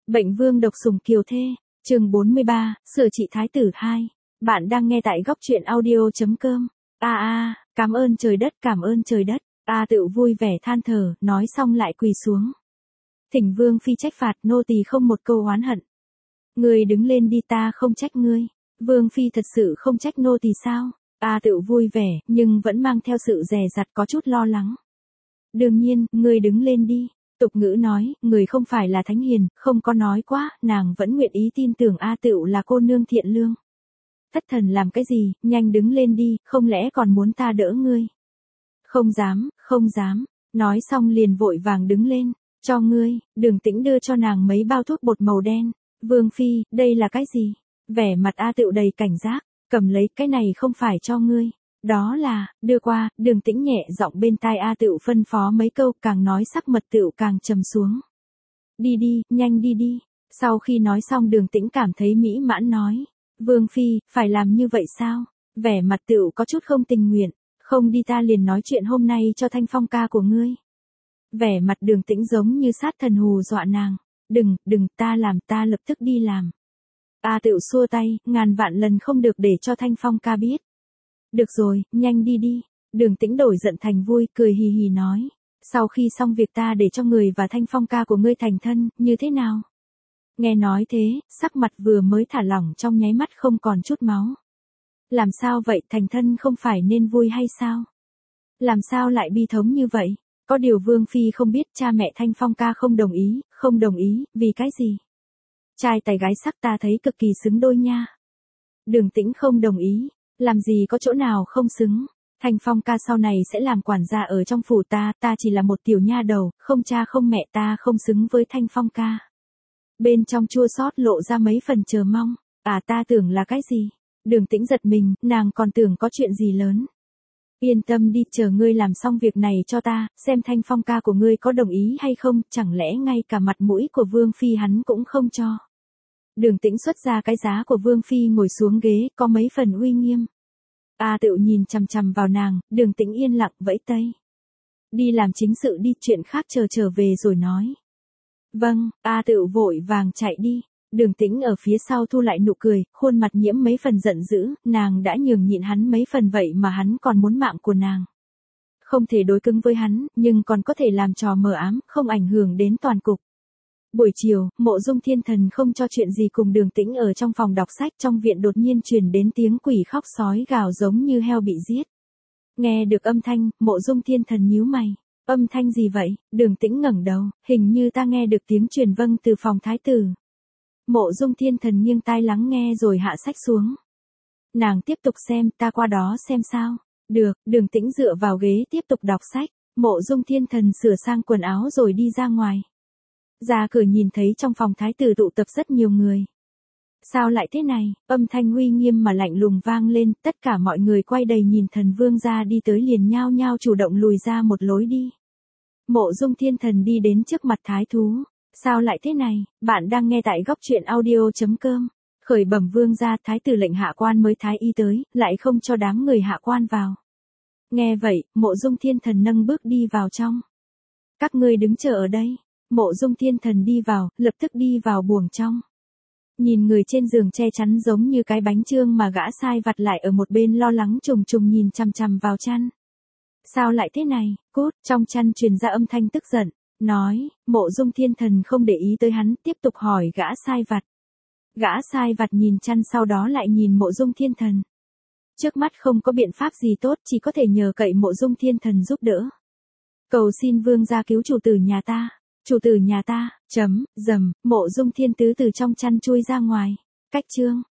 Bệnh vương độc sủng kiều thê, chương 43, sửa trị thái tử 2. Bạn đang nghe tại góc truyện audio.com. Cảm ơn trời đất, cảm ơn trời đất. Tựu vui vẻ than thở, nói xong lại quỳ xuống. Thỉnh vương phi trách phạt, nô tỳ không một câu oán hận. Ngươi đứng lên đi, ta không trách ngươi. Vương phi thật sự không trách nô tỳ sao? Tựu vui vẻ, nhưng vẫn mang theo sự dè dặt, có chút lo lắng. Đương nhiên, ngươi đứng lên đi. Tục ngữ nói, người không phải là thánh hiền, không có nói quá, nàng vẫn nguyện ý tin tưởng tựu là cô nương thiện lương. Thất thần làm cái gì, nhanh đứng lên đi, không lẽ còn muốn ta đỡ ngươi? Không dám, không dám. Nói xong liền vội vàng đứng lên. Cho ngươi. Đường Tĩnh đưa cho nàng mấy bao thuốc bột màu đen. Vương phi, đây là cái gì? Vẻ mặt tựu đầy cảnh giác. Cầm lấy, cái này không phải cho ngươi. Đó là, đưa qua. Đường Tĩnh nhẹ giọng bên tai tựu phân phó mấy câu, càng nói sắc mật tựu càng trầm xuống. Đi đi, nhanh đi đi. Sau khi nói xong Đường Tĩnh cảm thấy mỹ mãn nói. Vương phi, phải làm như vậy sao? Vẻ mặt tựu có chút không tình nguyện. Không đi ta liền nói chuyện hôm nay cho Thanh Phong ca của ngươi. Vẻ mặt Đường Tĩnh giống như sát thần hù dọa nàng. Đừng, ta làm, ta lập tức đi làm. Tựu xua tay, ngàn vạn lần không được để cho Thanh Phong ca biết. Được rồi, nhanh đi đi. Đường Tĩnh đổi giận thành vui, cười hì hì nói. Sau khi xong việc ta để cho người và Thanh Phong ca của ngươi thành thân, như thế nào? Nghe nói thế, sắc mặt vừa mới thả lỏng trong nháy mắt không còn chút máu. Làm sao vậy, thành thân không phải nên vui hay sao? Làm sao lại bi thống như vậy? Có điều Vương phi không biết cha mẹ Thanh Phong ca không đồng ý, vì cái gì? Trai tài gái sắc ta thấy cực kỳ xứng đôi nha. Đường Tĩnh không đồng ý, làm gì có chỗ nào không xứng. Thanh Phong ca sau này sẽ làm quản gia ở trong phủ ta chỉ là một tiểu nha đầu, không cha không mẹ, ta không xứng với Thanh Phong ca. Bên trong chua xót lộ ra mấy phần chờ mong. Ta tưởng là cái gì? Đường Tĩnh giật mình, nàng còn tưởng có chuyện gì lớn. Yên tâm đi, chờ ngươi làm xong việc này cho ta, xem Thanh Phong ca của ngươi có đồng ý hay không, chẳng lẽ ngay cả mặt mũi của Vương phi hắn cũng không cho. Đường Tĩnh xuất ra cái giá của Vương phi ngồi xuống ghế, có mấy phần uy nghiêm. Tựu nhìn chằm chằm vào nàng, Đường Tĩnh yên lặng vẫy tay. Đi làm chính sự đi, chuyện khác trở về rồi nói. Vâng, tựu vội vàng chạy đi. Đường Tĩnh ở phía sau thu lại nụ cười, khuôn mặt nhiễm mấy phần giận dữ, nàng đã nhường nhịn hắn mấy phần vậy mà hắn còn muốn mạng của nàng. Không thể đối cứng với hắn, nhưng còn có thể làm trò mờ ám, không ảnh hưởng đến toàn cục. Buổi chiều, Mộ Dung Thiên Thần không cho chuyện gì cùng Đường Tĩnh ở trong phòng đọc sách, trong viện đột nhiên truyền đến tiếng quỷ khóc sói gào giống như heo bị giết. Nghe được âm thanh, Mộ Dung Thiên Thần nhíu mày. Âm thanh gì vậy? Đường Tĩnh ngẩng đầu, hình như ta nghe được tiếng truyền vâng từ phòng thái tử. Mộ Dung Thiên Thần nghiêng tai lắng nghe rồi hạ sách xuống. Nàng tiếp tục xem, ta qua đó xem sao. Được, Đường Tĩnh dựa vào ghế tiếp tục đọc sách. Mộ Dung Thiên Thần sửa sang quần áo rồi đi ra ngoài. Ra cửa nhìn thấy trong phòng thái tử tụ tập rất nhiều người. Sao lại thế này? Âm thanh uy nghiêm mà lạnh lùng vang lên, tất cả mọi người quay đầy nhìn Thần Vương gia đi tới liền nhao nhao chủ động lùi ra một lối đi. Mộ Dung Thiên Thần đi đến trước mặt thái thú. Sao lại thế này? Bạn đang nghe tại góc truyện audio.com. Khởi bẩm vương gia, thái tử lệnh hạ quan mới thái y tới, lại không cho đám người hạ quan vào. Nghe vậy, Mộ Dung Thiên Thần nâng bước đi vào trong. Các ngươi đứng chờ ở đây. Mộ Dung Thiên Thần đi vào, lập tức đi vào buồng trong. Nhìn người trên giường che chắn giống như cái bánh chương mà gã sai vặt lại ở một bên lo lắng trùng trùng nhìn chằm chằm vào chăn. Sao lại thế này? Cút, trong chăn truyền ra âm thanh tức giận. Nói, Mộ Dung Thiên Thần không để ý tới hắn, tiếp tục hỏi gã sai vặt. Gã sai vặt nhìn chăn sau đó lại nhìn Mộ Dung Thiên Thần. Trước mắt không có biện pháp gì tốt, chỉ có thể nhờ cậy Mộ Dung Thiên Thần giúp đỡ. Cầu xin vương gia cứu chủ tử nhà ta. Chủ tử nhà ta, Mộ Dung Thiên Tứ từ trong chăn chui ra ngoài. Cách chương.